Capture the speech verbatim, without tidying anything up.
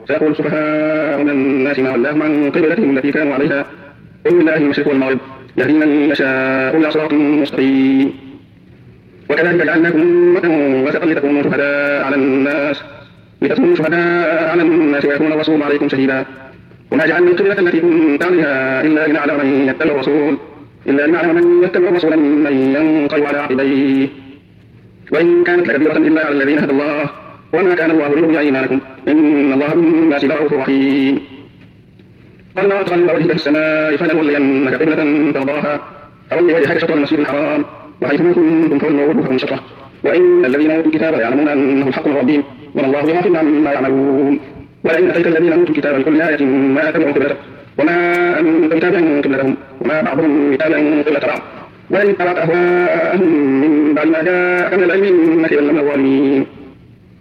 سيقول السفهاء من الناس ما ولاهم عن قبلتهم التي كانوا عليها قل لله المشرق والمغرب يهدي من يشاء إلى صراط مستقيم. وكذلك جعلناكم أمة وسطا لتكونوا شهداء على الناس لتكونوا شهداء على الناس ويكون الرسول عليكم شهيدا. وما جعلنا القبلة التي كنت عليها إلا لنعلم من يتبع الرسول إلا لنعلم من يتبع الرسول ممن ينقلب على عقبيه وإن كانت لكبيرة إلا على الذين هدى الله وما كان الله ليضيع إيمانكم إن الله بالناس لرؤوف رحيم. قال الله تغلب وجهك في السماء فلنولينك قبلة ترضاها فول وجهك شطر المسجد الحرام وحيث ما كنتم فولوا وجوهكم شطره وإن الذين أوتوا الكتاب يعلمون أنه الحق من ربهم وما الله بغافل عما يعملون. ولئن أتيت الذين أوتوا الكتاب بكل آية ما تبعوا قبلتك وما أنت بتابع قبلتهم وما بعضهم بتابع قبلة بعض ولئن اتبعت أهواءهم من بعد ما جاءك من العلم إنك إذا لمن الظالمين.